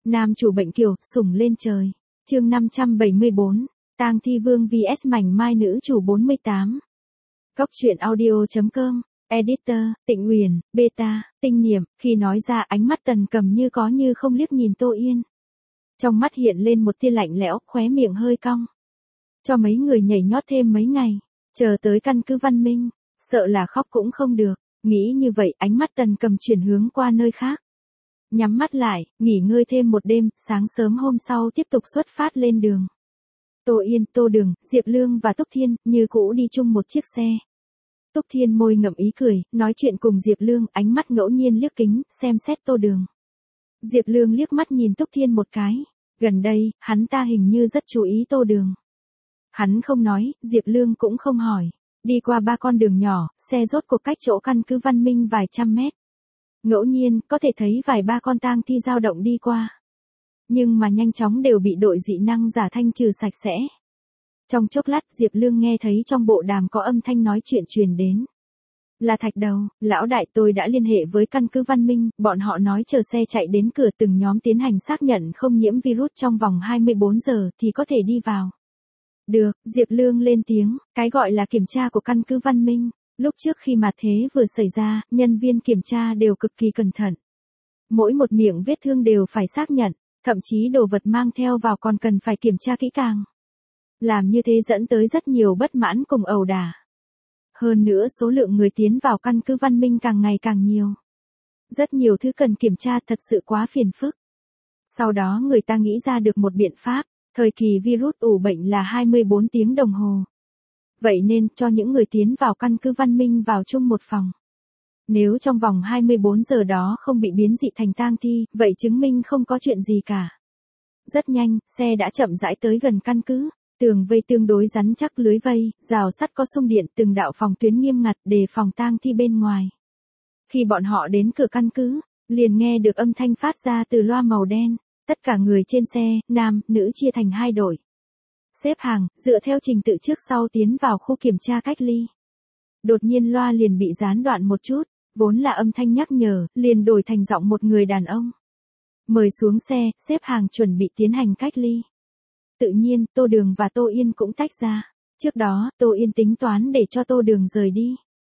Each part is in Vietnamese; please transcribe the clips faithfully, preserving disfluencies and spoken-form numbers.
Nam chủ bệnh kiều, sủng lên trời. Chương năm trăm bảy mươi bốn, Tang Thi Vương vs Mảnh Mai nữ chủ bốn mươi tám. Cốc truyện audio chấm com, Editor, Tịnh Uyển, Beta, Tinh Niệm, khi nói ra ánh mắt Tần Cầm như có như không liếc nhìn Tô Yên. Trong mắt hiện lên một tia lạnh lẽo, khóe miệng hơi cong. Cho mấy người nhảy nhót thêm mấy ngày, chờ tới căn cứ Văn Minh, sợ là khóc cũng không được. Nghĩ như vậy, ánh mắt Tần Cầm chuyển hướng qua nơi khác. Nhắm mắt lại, nghỉ ngơi thêm một đêm, sáng sớm hôm sau tiếp tục xuất phát lên đường. Tô Yên, Tô Đường, Diệp Lương và Túc Thiên, như cũ đi chung một chiếc xe. Túc Thiên môi ngậm ý cười, nói chuyện cùng Diệp Lương, ánh mắt ngẫu nhiên liếc kính, xem xét Tô Đường. Diệp Lương liếc mắt nhìn Túc Thiên một cái. Gần đây, hắn ta hình như rất chú ý Tô Đường. Hắn không nói, Diệp Lương cũng không hỏi. Đi qua ba con đường nhỏ, xe rốt cuộc cách chỗ căn cứ Văn Minh vài trăm mét. Ngẫu nhiên, có thể thấy vài ba con tang thi dao động đi qua. Nhưng mà nhanh chóng đều bị đội dị năng giả thanh trừ sạch sẽ. Trong chốc lát, Diệp Lương nghe thấy trong bộ đàm có âm thanh nói chuyện truyền đến. Là Thạch Đầu, lão đại, tôi đã liên hệ với căn cứ Văn Minh, bọn họ nói chờ xe chạy đến cửa từng nhóm tiến hành xác nhận không nhiễm virus trong vòng hai mươi bốn giờ thì có thể đi vào. Được, Diệp Lương lên tiếng, cái gọi là kiểm tra của căn cứ Văn Minh. Lúc trước khi mà thế vừa xảy ra, nhân viên kiểm tra đều cực kỳ cẩn thận. Mỗi một miệng vết thương đều phải xác nhận, thậm chí đồ vật mang theo vào còn cần phải kiểm tra kỹ càng. Làm như thế dẫn tới rất nhiều bất mãn cùng ẩu đả. Hơn nữa số lượng người tiến vào căn cứ Văn Minh càng ngày càng nhiều. Rất nhiều thứ cần kiểm tra, thật sự quá phiền phức. Sau đó người ta nghĩ ra được một biện pháp, thời kỳ virus ủ bệnh là hai mươi bốn tiếng đồng hồ. Vậy nên, cho những người tiến vào căn cứ Văn Minh vào chung một phòng. Nếu trong vòng hai mươi bốn giờ đó không bị biến dị thành tang thi, vậy chứng minh không có chuyện gì cả. Rất nhanh, xe đã chậm rãi tới gần căn cứ. Tường vây tương đối rắn chắc, lưới vây, rào sắt có xung điện, từng đạo phòng tuyến nghiêm ngặt đề phòng tang thi bên ngoài. Khi bọn họ đến cửa căn cứ, liền nghe được âm thanh phát ra từ loa màu đen. Tất cả người trên xe, nam, nữ chia thành hai đội. Xếp hàng, dựa theo trình tự trước sau tiến vào khu kiểm tra cách ly. Đột nhiên loa liền bị gián đoạn một chút, vốn là âm thanh nhắc nhở, liền đổi thành giọng một người đàn ông. Mời xuống xe, xếp hàng chuẩn bị tiến hành cách ly. Tự nhiên, Tô Đường và Tô Yên cũng tách ra. Trước đó, Tô Yên tính toán để cho Tô Đường rời đi.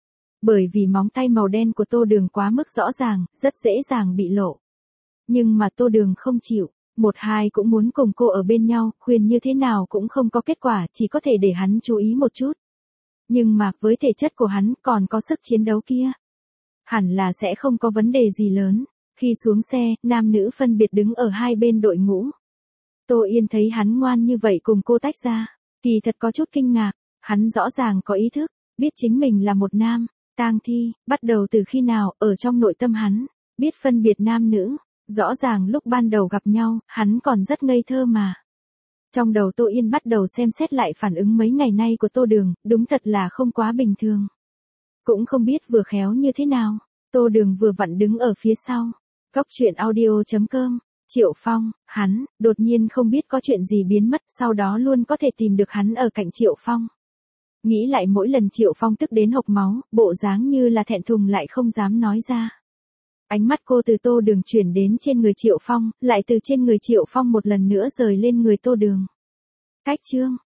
Bởi vì móng tay màu đen của Tô Đường quá mức rõ ràng, rất dễ dàng bị lộ. Nhưng mà Tô Đường không chịu. Một hai cũng muốn cùng cô ở bên nhau, khuyên như thế nào cũng không có kết quả, chỉ có thể để hắn chú ý một chút. Nhưng mà, với thể chất của hắn còn có sức chiến đấu kia, hẳn là sẽ không có vấn đề gì lớn. Khi xuống xe, nam nữ phân biệt đứng ở hai bên đội ngũ. Tô Yên thấy hắn ngoan như vậy cùng cô tách ra, kỳ thật có chút kinh ngạc. Hắn rõ ràng có ý thức, biết chính mình là một nam, tang thi, bắt đầu từ khi nào, ở trong nội tâm hắn, biết phân biệt nam nữ. Rõ ràng lúc ban đầu gặp nhau, hắn còn rất ngây thơ mà. Trong đầu Tô Yên bắt đầu xem xét lại phản ứng mấy ngày nay của Tô Đường, đúng thật là không quá bình thường. Cũng không biết vừa khéo như thế nào, Tô Đường vừa vặn đứng ở phía sau. Cốc truyện audio chấm com, Triệu Phong, hắn, đột nhiên không biết có chuyện gì biến mất, sau đó luôn có thể tìm được hắn ở cạnh Triệu Phong. Nghĩ lại mỗi lần Triệu Phong tức đến hộc máu, bộ dáng như là thẹn thùng lại không dám nói ra. Ánh mắt cô từ Tô Đường chuyển đến trên người Triệu Phong, lại từ trên người Triệu Phong một lần nữa rời lên người Tô Đường. Cách chương,